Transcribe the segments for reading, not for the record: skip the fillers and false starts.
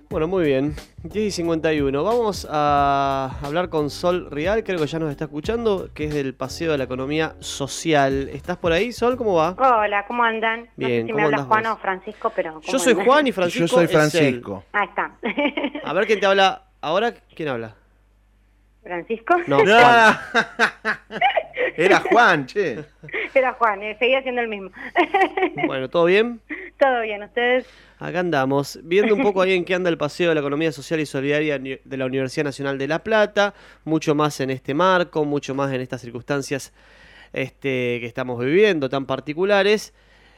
Bueno, muy bien. 10:51. Vamos a hablar con Sol Rial, creo que ya nos está escuchando, que es del Paseo de la Economía Social. ¿Estás por ahí, Sol? ¿Cómo va? Hola, ¿cómo andan? Bien, no sé si ¿cómo me habla andás Juan vos? o Francisco, pero ¿cómo Yo soy andan? Juan y Francisco Yo soy es él. Francisco. Ahí está. A ver quién te habla. ¿Ahora quién habla? ¿Francisco? No, Juan. Ah, Era Juan, che. Era Juan, seguía siendo el mismo. Bueno, ¿todo bien? Todo bien, ¿ustedes? Acá andamos, viendo un poco ahí en qué anda el Paseo de la Economía Social y Solidaria de la Universidad Nacional de La Plata, mucho más en este marco, mucho más en estas circunstancias que estamos viviendo tan particulares,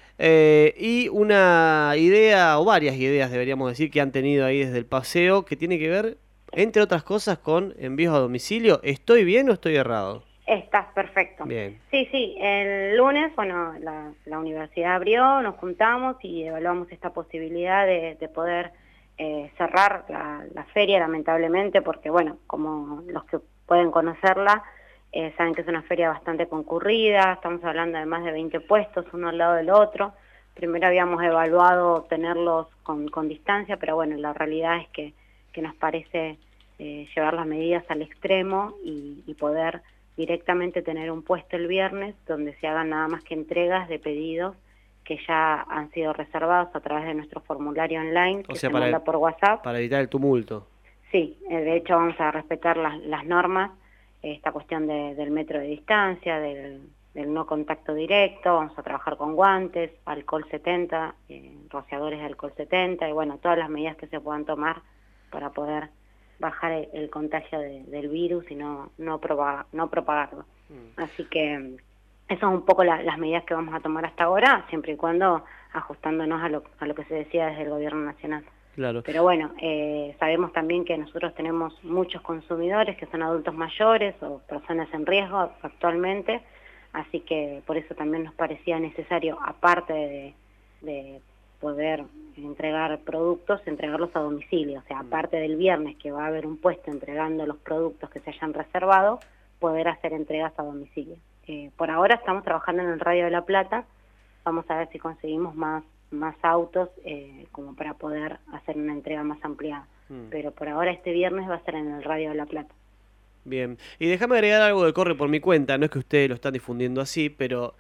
y una idea, o varias ideas deberíamos decir, que han tenido ahí desde el paseo, que tiene que ver, entre otras cosas, con envíos a domicilio. ¿Estoy bien o estoy errado? Estás perfecto. Bien. Sí, el lunes, bueno, la universidad abrió, nos juntamos y evaluamos esta posibilidad de poder cerrar la feria, lamentablemente, porque, bueno, como los que pueden conocerla, saben que es una feria bastante concurrida, estamos hablando de más de 20 puestos, uno al lado del otro. Primero habíamos evaluado tenerlos con distancia, pero bueno, la realidad es que nos parece llevar las medidas al extremo y poder directamente tener un puesto el viernes donde se hagan nada más que entregas de pedidos que ya han sido reservados a través de nuestro formulario online, que se manda por WhatsApp. Para evitar el tumulto. Sí, de hecho vamos a respetar las normas, esta cuestión del metro de distancia, del no contacto directo, vamos a trabajar con guantes, alcohol 70, rociadores de alcohol 70, y bueno, todas las medidas que se puedan tomar para poder bajar el contagio del virus y no propagarlo. Así que esas son un poco las medidas que vamos a tomar hasta ahora, siempre y cuando ajustándonos a lo que se decía desde el gobierno nacional. Claro. Pero bueno, sabemos también que nosotros tenemos muchos consumidores que son adultos mayores o personas en riesgo actualmente, así que por eso también nos parecía necesario, aparte de poder entregar productos, entregarlos a domicilio. O sea, aparte del viernes que va a haber un puesto entregando los productos que se hayan reservado, poder hacer entregas a domicilio. Por ahora estamos trabajando en el Radio de La Plata, vamos a ver si conseguimos más autos como para poder hacer una entrega más ampliada. Pero por ahora este viernes va a ser en el Radio de La Plata. Bien, y déjame agregar algo que corre por mi cuenta, no es que ustedes lo están difundiendo así, pero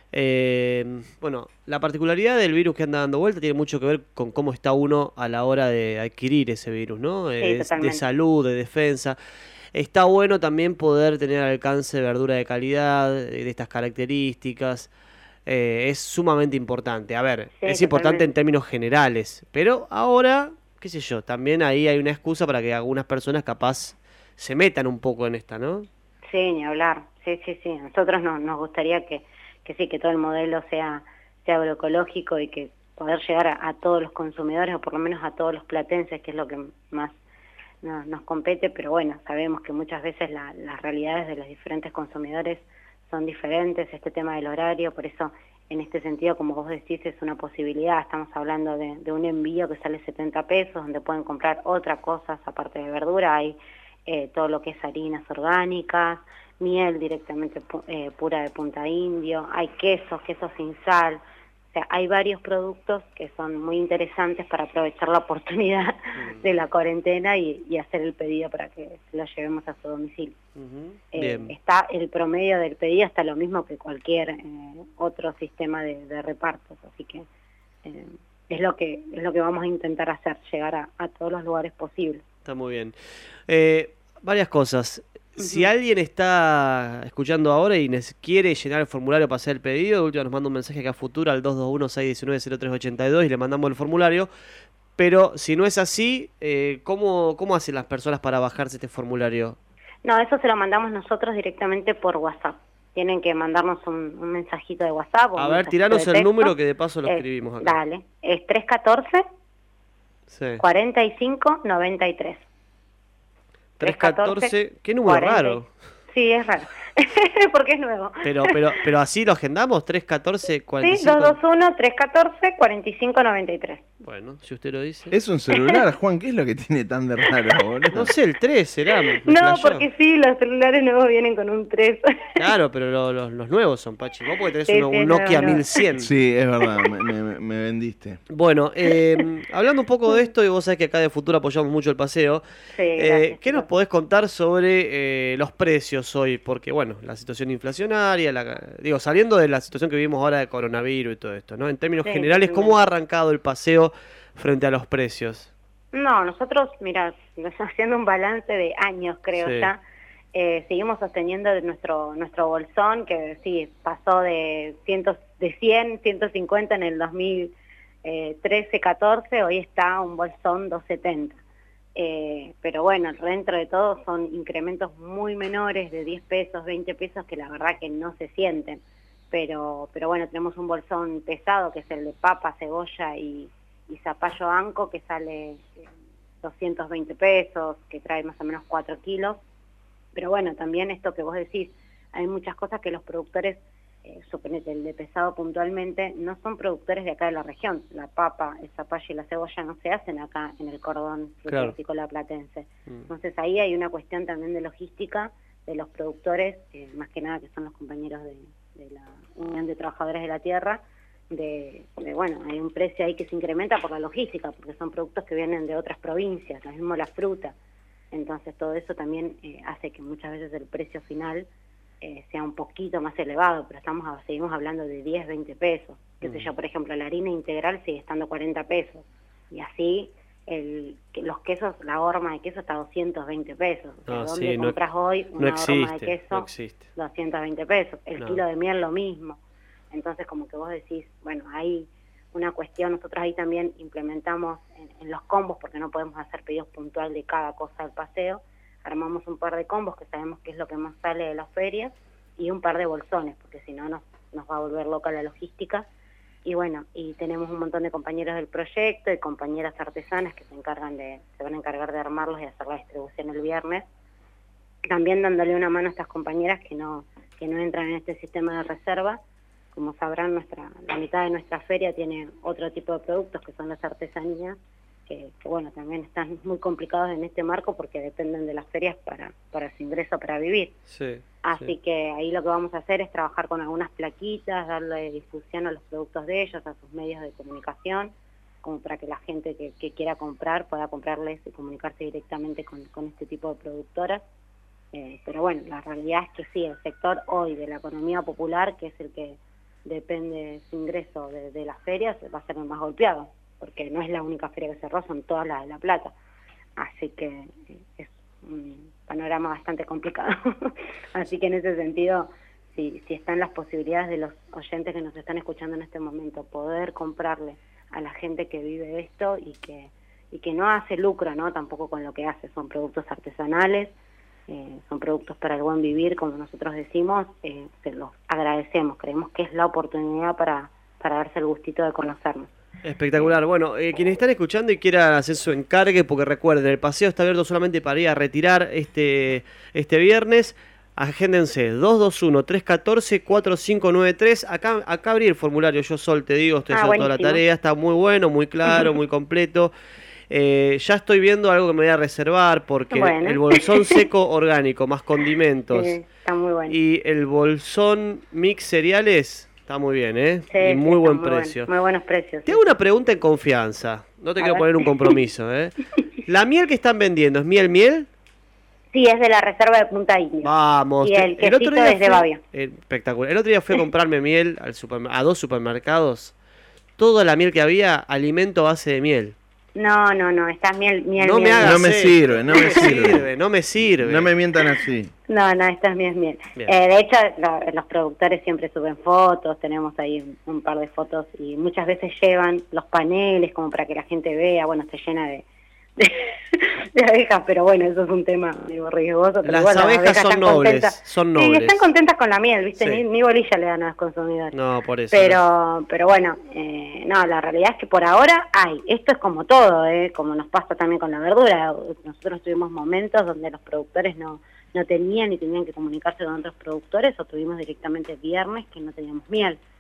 bueno, la particularidad del virus que anda dando vuelta tiene mucho que ver con cómo está uno a la hora de adquirir ese virus, ¿no? Sí, De salud, de defensa. Está bueno también poder tener al alcance verdura de calidad, de estas características. Es sumamente importante. A ver, sí, es importante en términos generales, pero ahora, qué sé yo, también ahí hay una excusa para que algunas personas capaz se metan un poco en esta, ¿no? Sí, ni hablar. Sí. Nosotros nos gustaría que sí, que todo el modelo sea agroecológico y que poder llegar a todos los consumidores, o por lo menos a todos los platenses, que es lo que más nos compete, pero bueno, sabemos que muchas veces las realidades de los diferentes consumidores son diferentes, este tema del horario, por eso en este sentido, como vos decís, es una posibilidad. Estamos hablando de un envío que sale 70 pesos, donde pueden comprar otras cosas aparte de verdura, hay todo lo que es harinas orgánicas, miel directamente pura de Punta Indio, hay quesos sin sal. O sea, hay varios productos que son muy interesantes para aprovechar la oportunidad de la cuarentena y hacer el pedido para que lo llevemos a su domicilio. Está el promedio del pedido, está lo mismo que cualquier otro sistema de repartos, así que es lo que vamos a intentar hacer, llegar a todos los lugares posibles. Está muy bien. Varias cosas. Si alguien está escuchando ahora y quiere llenar el formulario para hacer el pedido, de última nos manda un mensaje acá a Futura al 221-619-0382 y le mandamos el formulario. Pero si no es así, ¿cómo hacen las personas para bajarse este formulario? No, eso se lo mandamos nosotros directamente por WhatsApp. Tienen que mandarnos un mensajito de WhatsApp. A ver, tiranos el número que de paso lo escribimos acá. Dale, es 314 45 93. 314, qué número 40. Raro. Sí, es raro, porque es nuevo. Pero así lo agendamos, 314 45. Sí, 221 314 45 93. Bueno, si usted lo dice. Es un celular, Juan, ¿qué es lo que tiene tan de raro, boludo? No sé, el 3 será. me No, flashó. porque sí, los celulares nuevos vienen con un 3. Claro, pero los nuevos son, Pachi. Vos porque tenés Sí, un sí, Nokia no. 1100. Sí, es verdad, me vendiste. Bueno, hablando un poco de esto, y vos sabés que acá de Futuro apoyamos mucho el paseo, Sí, gracias, ¿qué nos chicos. podés contar sobre los precios hoy? Porque, bueno, la situación inflacionaria, digo, saliendo de la situación que vivimos ahora de coronavirus y todo esto, ¿no? En términos Sí, generales, ¿cómo totalmente. ha arrancado el paseo frente a los precios? No, nosotros, mira, haciendo un balance de años, creo Sí. ya, seguimos sosteniendo nuestro bolsón, que sí, pasó de 100, 150 en el 2013, 14, hoy está un bolsón 270. Pero bueno, dentro de todo son incrementos muy menores de 10 pesos, 20 pesos, que la verdad que no se sienten. Pero bueno, tenemos un bolsón pesado, que es el de papa, cebolla y zapallo anco, que sale 220 pesos, que trae más o menos 4 kilos. Pero bueno, también esto que vos decís, hay muchas cosas que los productores, suponete el de pesado puntualmente, no son productores de acá de la región. La papa, el zapallo y la cebolla no se hacen acá en el cordón Claro. frutícola platense. Mm. Entonces ahí hay una cuestión también de logística de los productores, más que nada que son los compañeros de la Unión de Trabajadores de la Tierra, bueno, hay un precio ahí que se incrementa por la logística, porque son productos que vienen de otras provincias, lo mismo la fruta. Entonces todo eso también hace que muchas veces el precio final sea un poquito más elevado, pero seguimos hablando de 10, 20 pesos. Qué sé yo, por ejemplo, la harina integral sigue estando 40 pesos, y así los quesos, la horma de queso está 220 pesos. O sea, No, ¿dónde sí, compras hoy no una horma de existe, queso? no existe. 220 pesos. El No. kilo de miel lo mismo. Entonces, como que vos decís, bueno, hay una cuestión, nosotros ahí también implementamos en los combos, porque no podemos hacer pedidos puntual de cada cosa del paseo, armamos un par de combos que sabemos que es lo que más sale de las ferias, y un par de bolsones, porque si no nos va a volver loca la logística. Y bueno, y tenemos un montón de compañeros del proyecto y compañeras artesanas que se van a encargar de armarlos y hacer la distribución el viernes, también dándole una mano a estas compañeras que no entran en este sistema de reserva. Como sabrán, la mitad de nuestra feria tiene otro tipo de productos, que son las artesanías, que bueno, también están muy complicados en este marco porque dependen de las ferias para su ingreso para vivir. Sí, Así sí. que ahí lo que vamos a hacer es trabajar con algunas plaquitas, darle difusión a los productos de ellos, a sus medios de comunicación, como para que la gente que quiera comprar pueda comprarles y comunicarse directamente con este tipo de productoras. Pero bueno, la realidad es que sí, el sector hoy de la economía popular, que es el que depende de su ingreso de las ferias, va a ser el más golpeado, porque no es la única feria que cerró, son todas las de La Plata. Así que es un panorama bastante complicado. Así que en ese sentido, si están las posibilidades de los oyentes que nos están escuchando en este momento, poder comprarle a la gente que vive esto y que no hace lucro, ¿no? Tampoco con lo que hace, son productos artesanales, son productos para el buen vivir, como nosotros decimos, se los agradecemos, creemos que es la oportunidad para darse el gustito de conocernos. Espectacular. Bueno, quienes están escuchando y quieran hacer su encargue, porque recuerden, el paseo está abierto solamente para ir a retirar este viernes. Agéndense, 221-314-4593. Acá abrí el formulario, yo te digo, estoy haciendo toda la Buenísimo. tarea, está muy bueno, muy claro, muy completo. Ya estoy viendo algo que me voy a reservar, porque Bueno. el bolsón seco orgánico, más condimentos, Está muy bueno. y el bolsón mix cereales, está muy bien, ¿eh? Sí, Y sí, muy está buen bueno, precio. muy buenos precios. Te hago una pregunta en confianza. No te A quiero ver. poner un compromiso, ¿eh? ¿La miel que están vendiendo es miel? Sí, es de la reserva de Punta Indio. Vamos. Y el quesito es de Babia. Espectacular. El otro día fui a comprarme miel a 2 supermercados. Toda la miel que había, alimento a base de miel. No, esta es miel. No me hagas No me esto, sirve, no me sirve. No me sirve. No me mientan así. No, esta es miel. Bien. De hecho, los productores siempre suben fotos, tenemos ahí un par de fotos y muchas veces llevan los paneles como para que la gente vea, bueno, está llena de abejas, pero bueno, eso es un tema digo, riesgoso. Pero Las bueno, abejas son están nobles, contentas. son Sí, nobles. están contentas con la miel, ¿viste? Sí. Ni bolilla le dan a los consumidores. No, por eso. Pero bueno, no, la realidad es que por ahora hay. Esto es como todo, como nos pasa también con la verdura. Nosotros tuvimos momentos donde los productores no tenían y tenían que comunicarse con otros productores, o tuvimos directamente viernes que no teníamos miel.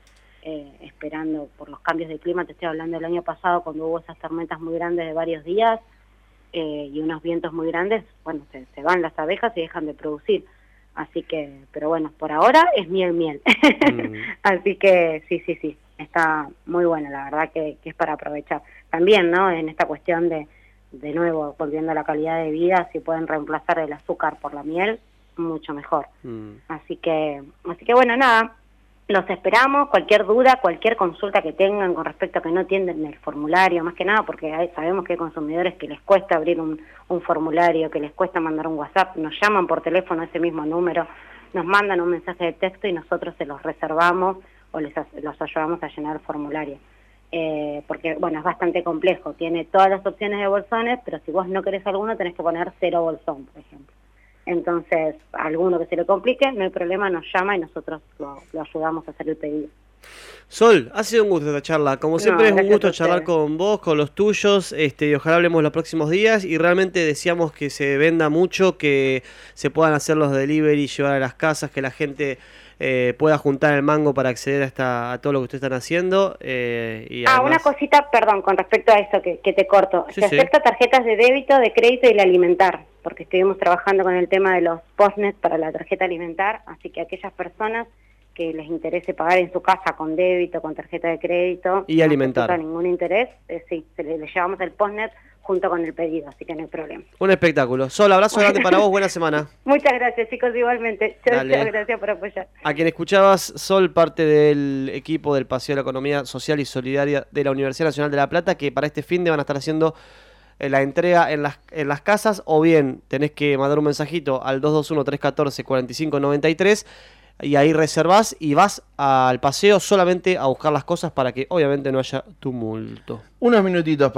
esperando por los cambios de clima. Te estoy hablando del año pasado, cuando hubo esas tormentas muy grandes de varios días y unos vientos muy grandes, bueno, se van las abejas y dejan de producir. Así que, pero bueno, por ahora es miel. Así que sí, está muy bueno, la verdad que es para aprovechar. También, ¿no? En esta cuestión de nuevo, volviendo a la calidad de vida, si pueden reemplazar el azúcar por la miel, mucho mejor. Así que bueno, nada, los esperamos. Cualquier duda, cualquier consulta que tengan con respecto a que no atienden el formulario, más que nada porque sabemos que hay consumidores que les cuesta abrir un formulario, que les cuesta mandar un WhatsApp, nos llaman por teléfono a ese mismo número, nos mandan un mensaje de texto y nosotros se los reservamos o los ayudamos a llenar el formulario. Porque, bueno, es bastante complejo, tiene todas las opciones de bolsones, pero si vos no querés alguno tenés que poner 0 bolsón, por ejemplo. Entonces, a alguno que se le complique, no hay problema, nos llama y nosotros lo ayudamos a hacer el pedido. Sol, ha sido un gusto esta charla. Como siempre, es un gusto charlar con vos, con los tuyos, y ojalá hablemos los próximos días. Y realmente deseamos que se venda mucho, que se puedan hacer los delivery, llevar a las casas, que la gente pueda juntar el mango para acceder a todo lo que ustedes están haciendo. Y además... una cosita, perdón, con respecto a eso que te corto. Sí, se acepta tarjetas de débito, de crédito y el alimentar, porque estuvimos trabajando con el tema de los postnet para la tarjeta alimentar, así que aquellas personas que les interese pagar en su casa con débito, con tarjeta de crédito y alimentar, no ningún interés, sí, le llevamos el postnet junto con el pedido, así que no hay problema. Un espectáculo. Sol, abrazo grande para vos, buena semana. Muchas gracias, chicos, igualmente. Chao, gracias por apoyar. A quien escuchabas, Sol, parte del equipo del Paseo de la Economía Social y Solidaria de la Universidad Nacional de La Plata, que para este fin de van a estar haciendo la entrega en las casas, o bien tenés que mandar un mensajito al 221-314-4593 y ahí reservás y vas al paseo solamente a buscar las cosas para que obviamente no haya tumulto. Unos minutitos